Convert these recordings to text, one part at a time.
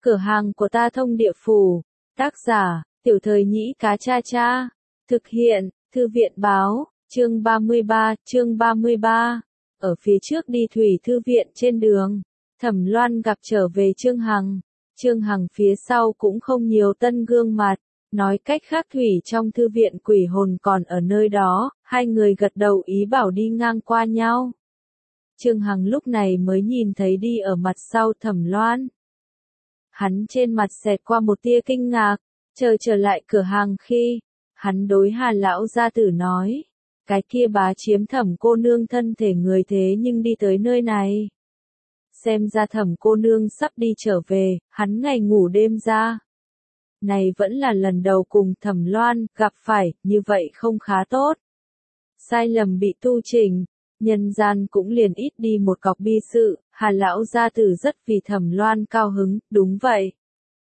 Cửa hàng của ta thông địa phủ. Tác giả, Tiểu Thời Nhĩ Cá Cha Cha. Thực hiện, Thư viện báo, chương 33. Ở phía trước đi thủy thư viện trên đường, Thẩm Loan gặp trở về Trương Hằng. Trương Hằng phía sau cũng không nhiều tân gương mặt. Nói cách khác thủy trong thư viện quỷ hồn còn ở nơi đó, hai người gật đầu ý bảo đi ngang qua nhau. Trương Hằng lúc này mới nhìn thấy đi ở mặt sau Thẩm Loan. Hắn trên mặt xẹt qua một tia kinh ngạc, trở lại cửa hàng khi, hắn đối Hà lão gia tử nói, cái kia bá chiếm Thẩm cô nương thân thể người thế nhưng đi tới nơi này. Xem ra Thẩm cô nương sắp đi trở về, hắn ngày ngủ đêm ra. Này vẫn là lần đầu cùng Thẩm Loan gặp phải, như vậy không khá tốt. Sai lầm bị tu chỉnh, nhân gian cũng liền ít đi một cọc bi sự, Hà lão gia tử rất vì Thẩm Loan cao hứng, đúng vậy.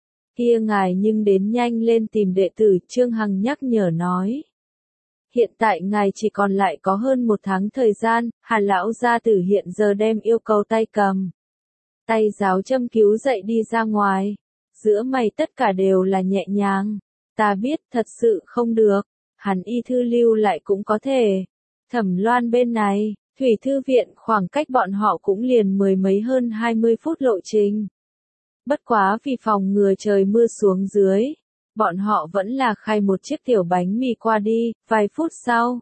Kia ngài nhưng đến nhanh lên tìm đệ tử, Trương Hằng nhắc nhở nói. Hiện tại ngài chỉ còn lại có hơn một tháng thời gian, Hà lão gia tử hiện giờ đem yêu cầu tay cầm. Tay giáo châm cứu dậy đi ra ngoài. Giữa mày tất cả đều là nhẹ nhàng. Ta biết thật sự không được. Hắn y thư lưu lại cũng có thể. Thẩm Loan bên này, thủy thư viện khoảng cách bọn họ cũng liền mười mấy hơn 20 phút lộ trình. Bất quá vì phòng ngừa trời mưa xuống dưới, bọn họ vẫn là khai một chiếc tiểu bánh mì qua đi, vài phút sau.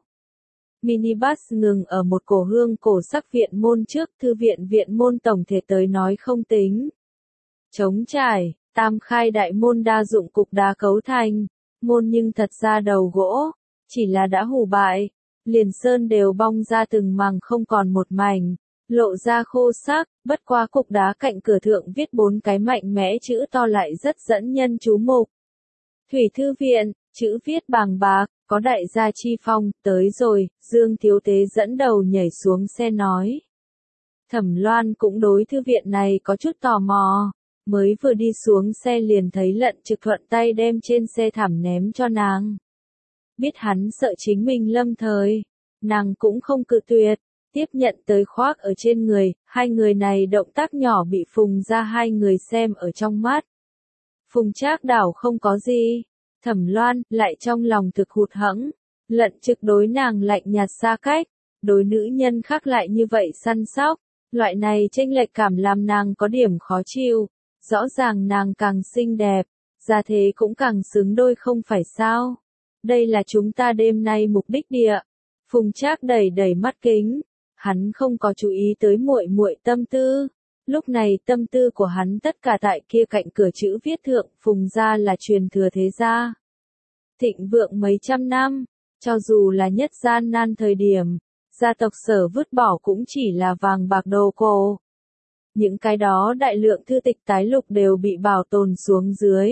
Minibus ngừng ở một cổ hương cổ sắc viện môn trước, thư viện viện môn tổng thể tới nói không tính. Trống trải, tam khai đại môn đa dụng cục đá cấu thành, môn nhưng thật ra đầu gỗ, chỉ là đã hủ bại, liền sơn đều bong ra từng màng không còn một mảnh, lộ ra khô xác, bất qua cục đá cạnh cửa thượng viết 4 cái mạnh mẽ chữ to lại rất dẫn nhân chú mục. Thủy thư viện, chữ viết bàng bạc, có đại gia chi phong, tới rồi, Dương Thiếu Tế dẫn đầu nhảy xuống xe nói. Thẩm Loan cũng đối thư viện này có chút tò mò, mới vừa đi xuống xe liền thấy Lận Trực thuận tay đem trên xe thảm ném cho nàng. Biết hắn sợ chính mình lâm thời, nàng cũng không cự tuyệt, tiếp nhận tới khoác ở trên người, hai người này động tác nhỏ bị Phùng ra hai người xem ở trong mắt. Phùng Trác đảo không có gì, Thẩm Loan lại trong lòng thực hụt hẫng, Lận Trực đối nàng lạnh nhạt xa cách, đối nữ nhân khác lại như vậy săn sóc, loại này chênh lệch cảm làm nàng có điểm khó chịu, rõ ràng nàng càng xinh đẹp, gia thế cũng càng xứng đôi không phải sao? Đây là chúng ta đêm nay mục đích địa. Phùng Trác đẩy mắt kính, hắn không có chú ý tới muội muội tâm tư. Lúc này tâm tư của hắn tất cả tại kia cạnh cửa chữ viết thượng, Phùng gia là truyền thừa thế gia. Thịnh vượng mấy trăm năm, cho dù là nhất gian nan thời điểm, gia tộc Sở vứt bỏ cũng chỉ là vàng bạc đồ cổ. Những cái đó đại lượng thư tịch tái lục đều bị bảo tồn xuống dưới.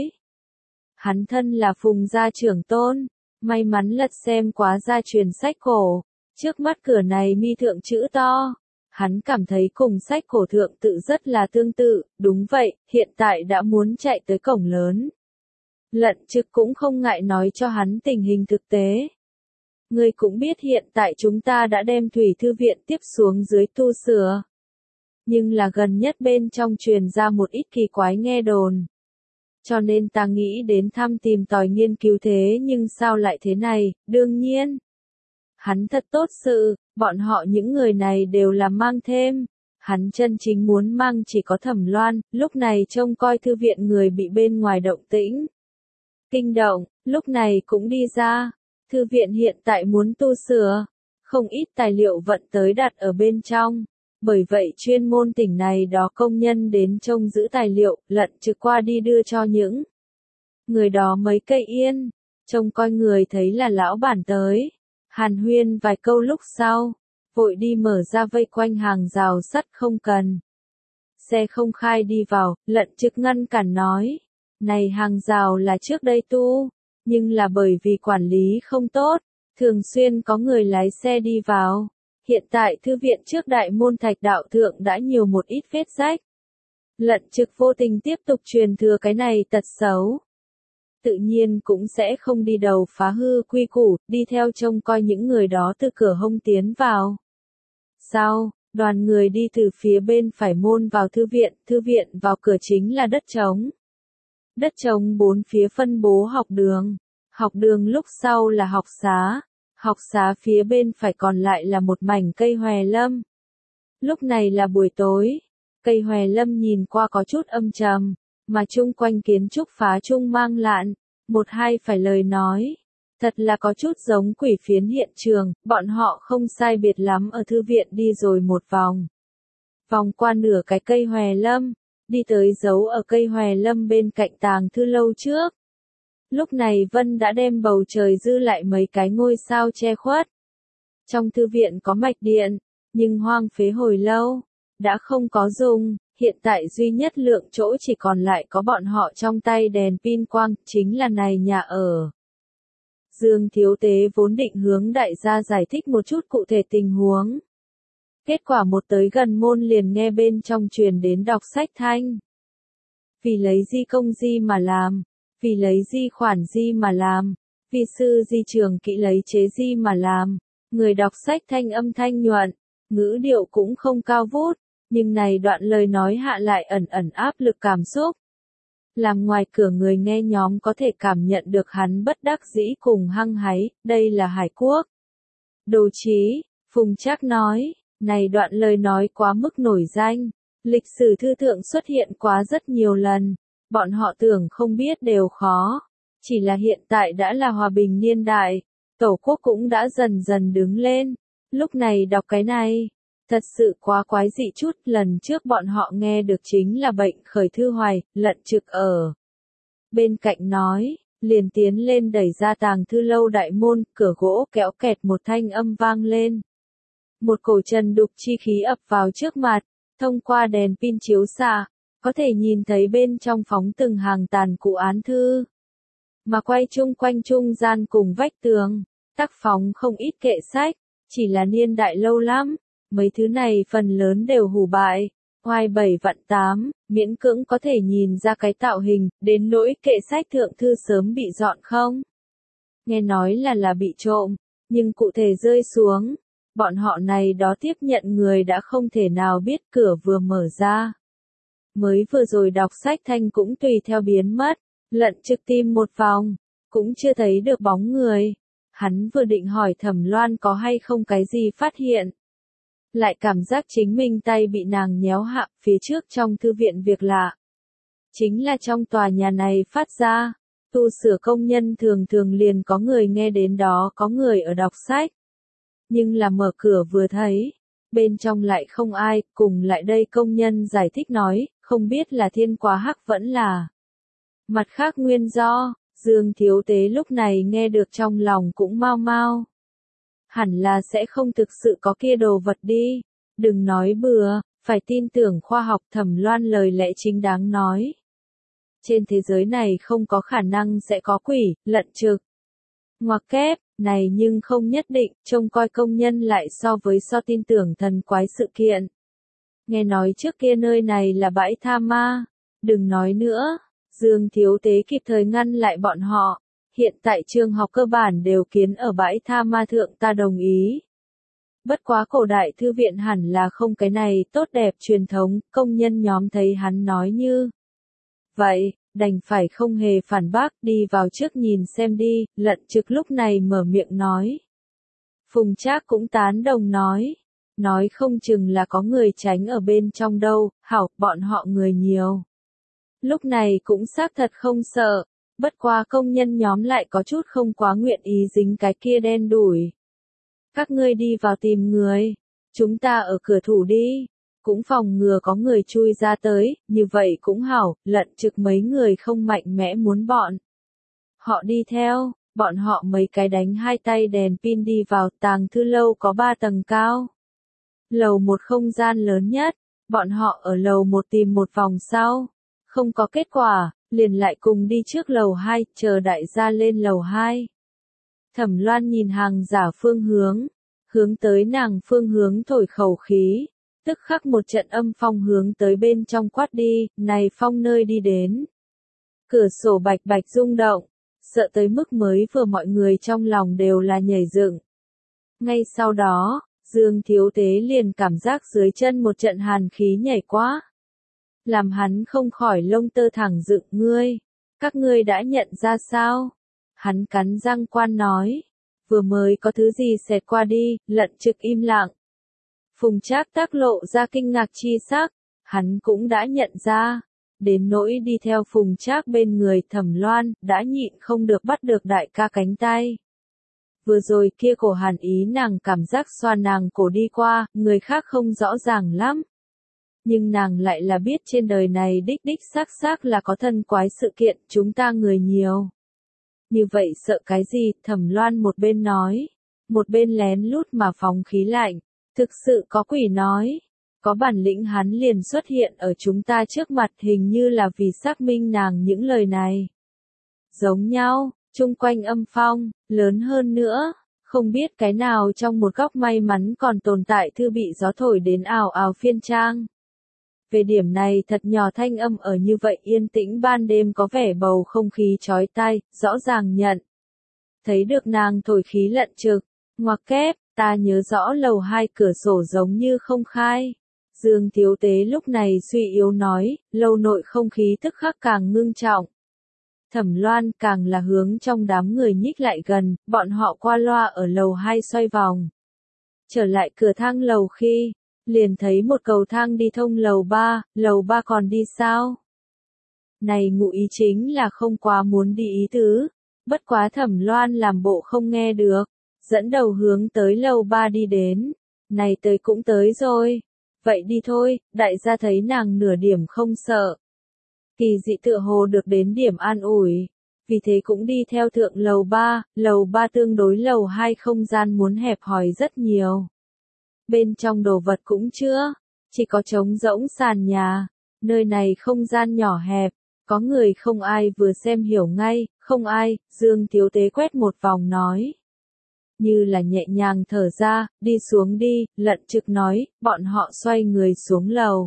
Hắn thân là Phùng gia trưởng tôn, may mắn lật xem quá gia truyền sách cổ, trước mắt cửa này mi thượng chữ to. Hắn cảm thấy cùng sách cổ thượng tự rất là tương tự, đúng vậy, hiện tại đã muốn chạy tới cổng lớn. Lận Trực cũng không ngại nói cho hắn tình hình thực tế. Ngươi cũng biết hiện tại chúng ta đã đem thủy thư viện tiếp xuống dưới tu sửa. Nhưng là gần nhất bên trong truyền ra một ít kỳ quái nghe đồn. Cho nên ta nghĩ đến thăm tìm tòi nghiên cứu thế nhưng sao lại thế này, đương nhiên. Hắn thật tốt sự, bọn họ những người này đều là mang thêm. Hắn chân chính muốn mang chỉ có Thẩm Loan, lúc này trông coi thư viện người bị bên ngoài động tĩnh. Kinh động, lúc này cũng đi ra. Thư viện hiện tại muốn tu sửa, không ít tài liệu vận tới đặt ở bên trong. Bởi vậy chuyên môn tỉnh này đó công nhân đến trông giữ tài liệu, Lận Trực qua đi đưa cho những người đó mấy cây yên, trông coi người thấy là lão bản tới. Hàn huyên vài câu lúc sau, vội đi mở ra vây quanh hàng rào sắt không cần. Xe không khai đi vào, Lận Trực ngăn cản nói, này hàng rào là trước đây tu, nhưng là bởi vì quản lý không tốt, thường xuyên có người lái xe đi vào. Hiện tại thư viện trước đại môn thạch đạo thượng đã nhiều một ít vết rách. Lận Trực vô tình tiếp tục truyền thừa cái này tật xấu. Tự nhiên cũng sẽ không đi đầu phá hư quy củ, đi theo trông coi những người đó từ cửa hông tiến vào. Sau, đoàn người đi từ phía bên phải môn vào thư viện vào cửa chính là đất trống. Đất trống bốn phía phân bố học đường lúc sau là học xá phía bên phải còn lại là một mảnh cây hòe lâm. Lúc này là buổi tối, cây hòe lâm nhìn qua có chút âm trầm, mà chung quanh kiến trúc phá trung mang lạn, một hai phải lời nói. Thật là có chút giống quỷ phiến hiện trường, bọn họ không sai biệt lắm ở thư viện đi rồi một vòng. Vòng qua nửa cái cây hòe lâm, đi tới giấu ở cây hòe lâm bên cạnh tàng thư lâu trước. Lúc này Vân đã đem bầu trời dư lại mấy cái ngôi sao che khuất. Trong thư viện có mạch điện, nhưng hoang phế hồi lâu, đã không có dùng, hiện tại duy nhất lượng chỗ chỉ còn lại có bọn họ trong tay đèn pin quang, chính là này nhà ở. Dương Thiếu Tế vốn định hướng đại gia giải thích một chút cụ thể tình huống. Kết quả một tới gần môn liền nghe bên trong truyền đến đọc sách thanh. Vì lấy di công di mà làm, vì lấy di khoản di mà làm, vì sư di trường kỹ lấy chế di mà làm. Người đọc sách thanh âm thanh nhuận, ngữ điệu cũng không cao vút, nhưng này đoạn lời nói hạ lại ẩn ẩn áp lực cảm xúc. Làm ngoài cửa người nghe nhóm có thể cảm nhận được hắn bất đắc dĩ cùng hăng háy, đây là Hải Quốc. Đồ Chí, Phùng Trác nói, này đoạn lời nói quá mức nổi danh, lịch sử thư thượng xuất hiện quá rất nhiều lần, bọn họ tưởng không biết đều khó, chỉ là hiện tại đã là hòa bình niên đại, Tổ quốc cũng đã dần dần đứng lên, lúc này đọc cái này. Thật sự quá quái dị chút, lần trước bọn họ nghe được chính là bệnh khởi thư hoài, lận trực ở. Bên cạnh nói, liền tiến lên đẩy ra tàng thư lâu đại môn, cửa gỗ kéo kẹt một thanh âm vang lên. Một cổ trần đục chi khí ập vào trước mặt, thông qua đèn pin chiếu xạ, có thể nhìn thấy bên trong phóng từng hàng tàn cụ án thư. Mà quay chung quanh trung gian cùng vách tường, tác phóng không ít kệ sách, chỉ là niên đại lâu lắm. Mấy thứ này phần lớn đều hủ bại, hoài 7 vạn 8, miễn cưỡng có thể nhìn ra cái tạo hình, đến nỗi kệ sách thượng thư sớm bị dọn không. Nghe nói là bị trộm, nhưng cụ thể rơi xuống, bọn họ này đó tiếp nhận người đã không thể nào biết cửa vừa mở ra. Mới vừa rồi đọc sách thanh cũng tùy theo biến mất, lận trực tìm một vòng, cũng chưa thấy được bóng người. Hắn vừa định hỏi Thẩm Loan có hay không cái gì phát hiện. Lại cảm giác chính mình tay bị nàng nhéo hạ, phía trước trong thư viện việc lạ. Chính là trong tòa nhà này phát ra, tu sửa công nhân thường thường liền có người nghe đến đó có người ở đọc sách. Nhưng là mở cửa vừa thấy, bên trong lại không ai, cùng lại đây công nhân giải thích nói, không biết là thiên quá hắc vẫn là. Mặt khác nguyên do, Dương Thiếu Tế lúc này nghe được trong lòng cũng mau mau. Hẳn là sẽ không thực sự có kia đồ vật đi, đừng nói bừa, phải tin tưởng khoa học. Thẩm Loan lời lẽ chính đáng nói. Trên thế giới này không có khả năng sẽ có quỷ, lận trực. Ngoặc kép, này nhưng không nhất định, trông coi công nhân lại so tin tưởng thần quái sự kiện. Nghe nói trước kia nơi này là bãi tha ma, đừng nói nữa, Dương Thiếu Tế kịp thời ngăn lại bọn họ. Hiện tại trường học cơ bản đều kiến ở bãi tha ma thượng, ta đồng ý. Bất quá cổ đại thư viện hẳn là không cái này tốt đẹp truyền thống, công nhân nhóm thấy hắn nói như vậy, đành phải không hề phản bác, đi vào trước nhìn xem đi. Lận trực lúc này mở miệng nói. Phùng Trác cũng tán đồng nói không chừng là có người tránh ở bên trong đâu, hảo, bọn họ người nhiều. Lúc này cũng xác thật không sợ. Bất qua công nhân nhóm lại có chút không quá nguyện ý dính cái kia đen đủi. Các ngươi đi vào tìm người, chúng ta ở cửa thủ đi, cũng phòng ngừa có người chui ra tới, như vậy cũng hảo. Lận trực mấy người không mạnh mẽ muốn bọn họ đi theo, bọn họ mấy cái đánh hai tay đèn pin đi vào. Tàng thư lâu có 3 tầng cao. Lầu 1 không gian lớn nhất, bọn họ ở lầu 1 tìm một vòng sau, không có kết quả. Liền lại cùng đi trước lầu 2, chờ đại gia lên lầu 2. Thẩm Loan nhìn hàng giả phương hướng tới nàng phương hướng thổi khẩu khí, tức khắc một trận âm phong hướng tới bên trong quát đi, này phong nơi đi đến. Cửa sổ bạch bạch rung động, sợ tới mức mới vừa mọi người trong lòng đều là nhảy dựng. Ngay sau đó, Dương Thiếu Tế liền cảm giác dưới chân một trận hàn khí nhảy qua. Làm hắn không khỏi lông tơ thẳng dựng. Các ngươi đã nhận ra sao? Hắn cắn răng quan nói. Vừa mới có thứ gì xẹt qua đi, Lận Trực im lặng. Phùng Trác tác lộ ra kinh ngạc chi sắc, hắn cũng đã nhận ra. Đến nỗi đi theo Phùng Trác bên người Thẩm Loan, đã nhịn không được bắt được đại ca cánh tay. Vừa rồi kia cổ hàn ý nàng cảm giác xoa nàng cổ đi qua, người khác không rõ ràng lắm. Nhưng nàng lại là biết trên đời này đích đích xác là có thân quái sự kiện, chúng ta người nhiều. Như vậy sợ cái gì, Thẩm Loan một bên nói, một bên lén lút mà phóng khí lạnh, thực sự có quỷ nói. Có bản lĩnh hắn liền xuất hiện ở chúng ta trước mặt, hình như là vì xác minh nàng những lời này. Giống nhau, chung quanh âm phong, lớn hơn nữa, không biết cái nào trong một góc may mắn còn tồn tại thư bị gió thổi đến ào ào phiên trang. Về điểm này thật nhỏ thanh âm ở như vậy yên tĩnh ban đêm có vẻ bầu không khí chói tai, rõ ràng nhận. Thấy được nàng thổi khí Lận Trực, ngoặc kép, ta nhớ rõ lầu 2 cửa sổ giống như không khai. Dương Thiếu Tế lúc này suy yếu nói, lầu nội không khí tức khắc càng ngưng trọng. Thẩm Loan càng là hướng trong đám người nhích lại gần, bọn họ qua loa ở lầu 2 xoay vòng. Trở lại cửa thang lầu khi, liền thấy một cầu thang đi thông lầu 3 còn đi sao? Này ngụ ý chính là không quá muốn đi ý tứ, bất quá Thẩm Loan làm bộ không nghe được, dẫn đầu hướng tới lầu 3 đi đến. Này tới cũng tới rồi. Vậy đi thôi, đại gia thấy nàng nửa điểm không sợ. Kỳ dị tựa hồ được đến điểm an ủi, vì thế cũng đi theo thượng lầu 3 tương đối lầu 2 không gian muốn hẹp hòi rất nhiều. Bên trong đồ vật cũng chưa, chỉ có trống rỗng sàn nhà, nơi này không gian nhỏ hẹp, có người không ai vừa xem hiểu ngay, không ai, Dương Thiếu Tế quét một vòng nói. Như là nhẹ nhàng thở ra, đi xuống đi, Lận Trực nói, bọn họ xoay người xuống lầu.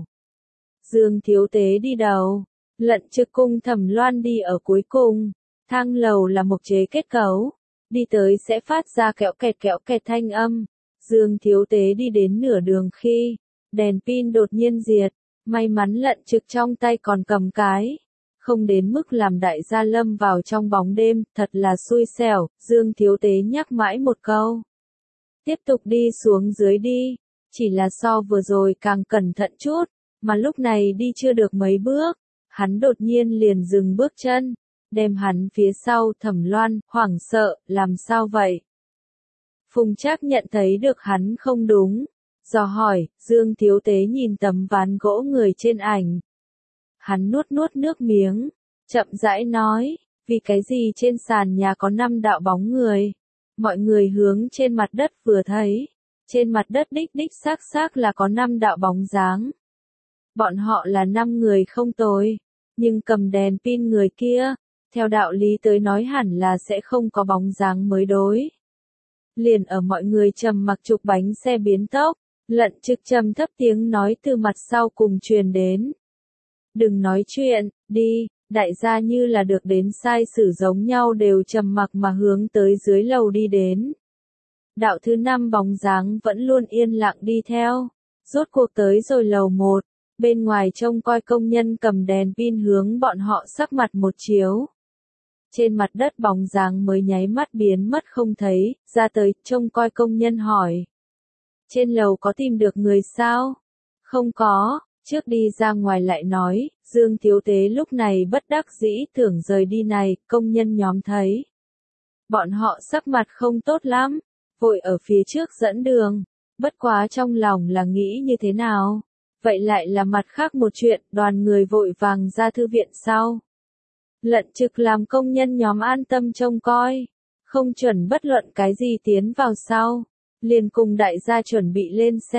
Dương Thiếu Tế đi đầu, Lận Trực cùng Thẩm Loan đi ở cuối cùng, thang lầu là mộc chế kết cấu, đi tới sẽ phát ra kẹo kẹt thanh âm. Dương Thiếu Tế đi đến nửa đường khi, đèn pin đột nhiên diệt, may mắn Lận Trực trong tay còn cầm cái. Không đến mức làm đại gia lâm vào trong bóng đêm, thật là xui xẻo, Dương Thiếu Tế nhắc mãi một câu. Tiếp tục đi xuống dưới đi, chỉ là so vừa rồi càng cẩn thận chút, mà lúc này đi chưa được mấy bước, hắn đột nhiên liền dừng bước chân, đem hắn phía sau Thẩm Loan, hoảng sợ, làm sao vậy? Phùng Trác nhận thấy được hắn không đúng, dò hỏi, Dương Thiếu Tế nhìn tấm ván gỗ người trên ảnh. Hắn nuốt nước miếng, chậm rãi nói, vì cái gì trên sàn nhà có 5 đạo bóng người. Mọi người hướng trên mặt đất vừa thấy, trên mặt đất đích xác là có 5 đạo bóng dáng. Bọn họ là 5 người không tồi, nhưng cầm đèn pin người kia, theo đạo lý tới nói hẳn là sẽ không có bóng dáng mới đối. Liền ở mọi người trầm mặc chụp bánh xe biến tốc, Lận Trực trầm thấp tiếng nói từ mặt sau cùng truyền đến. Đừng nói chuyện, đi, đại gia như là được đến sai sử giống nhau đều trầm mặc mà hướng tới dưới lầu đi đến. Đạo thứ 5 bóng dáng vẫn luôn yên lặng đi theo, rốt cuộc tới rồi lầu 1, bên ngoài trông coi công nhân cầm đèn pin hướng bọn họ sắc mặt một chiếu. Trên mặt đất bóng dáng mới nháy mắt biến mất không thấy, ra tới trông coi công nhân hỏi. Trên lầu có tìm được người sao? Không có. Trước đi ra ngoài lại nói, Dương Thiếu Tế lúc này bất đắc dĩ tưởng rời đi này, công nhân nhóm thấy. Bọn họ sắc mặt không tốt lắm, vội ở phía trước dẫn đường, bất quá trong lòng là nghĩ như thế nào. Vậy lại là mặt khác một chuyện, đoàn người vội vàng ra thư viện sau. Lận Trực làm công nhân nhóm an tâm trông coi, không chuẩn bất luận cái gì tiến vào sau, liền cùng đại gia chuẩn bị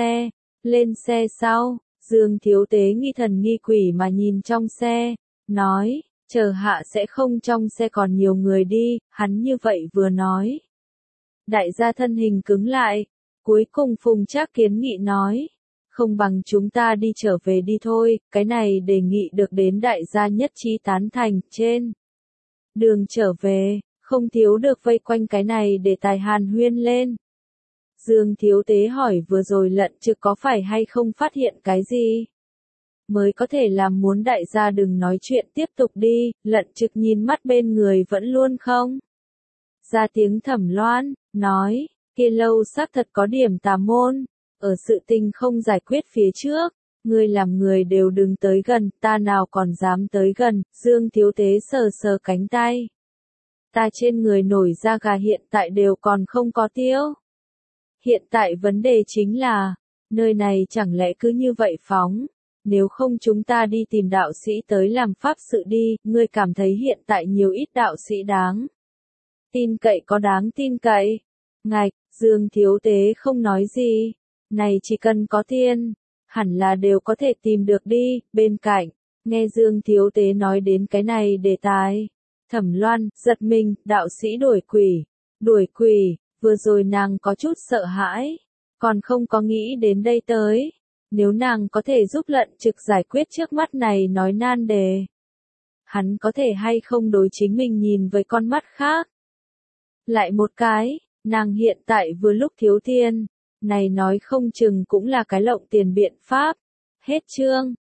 lên xe sau. Dương Thiếu Tế nghi thần nghi quỷ mà nhìn trong xe, nói, chờ hạ sẽ không trong xe còn nhiều người đi, hắn như vậy vừa nói. Đại gia thân hình cứng lại, cuối cùng Phùng Trác kiến nghị nói, không bằng chúng ta đi trở về đi thôi, cái này đề nghị được đến đại gia nhất trí tán thành, trên. Đường trở về, không thiếu được vây quanh cái này để tài hàn huyên lên. Dương Thiếu Tế hỏi vừa rồi Lận Trực có phải hay không phát hiện cái gì? mới có thể làm muốn đại gia đừng nói chuyện tiếp tục đi, Lận Trực nhìn mắt bên người vẫn luôn không. Ra tiếng Thẩm Loan, nói, kia lâu xác thật có điểm tà môn, ở sự tình không giải quyết phía trước, ngươi làm người đều đừng tới gần, ta nào còn dám tới gần, Dương Thiếu Tế sờ sờ cánh tay. Ta trên người nổi da gà hiện tại đều còn không có tiêu. Hiện tại vấn đề chính là, nơi này chẳng lẽ cứ như vậy phóng, nếu không chúng ta đi tìm đạo sĩ tới làm pháp sự đi, ngươi cảm thấy hiện tại nhiều ít đạo sĩ đáng tin cậy có đáng tin cậy. Ngạch, Dương Thiếu Tế không nói gì, này chỉ cần có tiền, hẳn là đều có thể tìm được đi, bên cạnh, nghe Dương Thiếu Tế nói đến cái này đề tài. Thẩm Loan, giật mình, đạo sĩ đuổi quỷ, vừa rồi nàng có chút sợ hãi, còn không có nghĩ đến đây tới, nếu nàng có thể giúp Lận Trực giải quyết trước mắt này nói nan đề. Hắn có thể hay không đối chính mình nhìn với con mắt khác. Lại một cái, nàng hiện tại vừa lúc thiếu tiền, này nói không chừng cũng là cái lộng tiền biện pháp. Hết chương.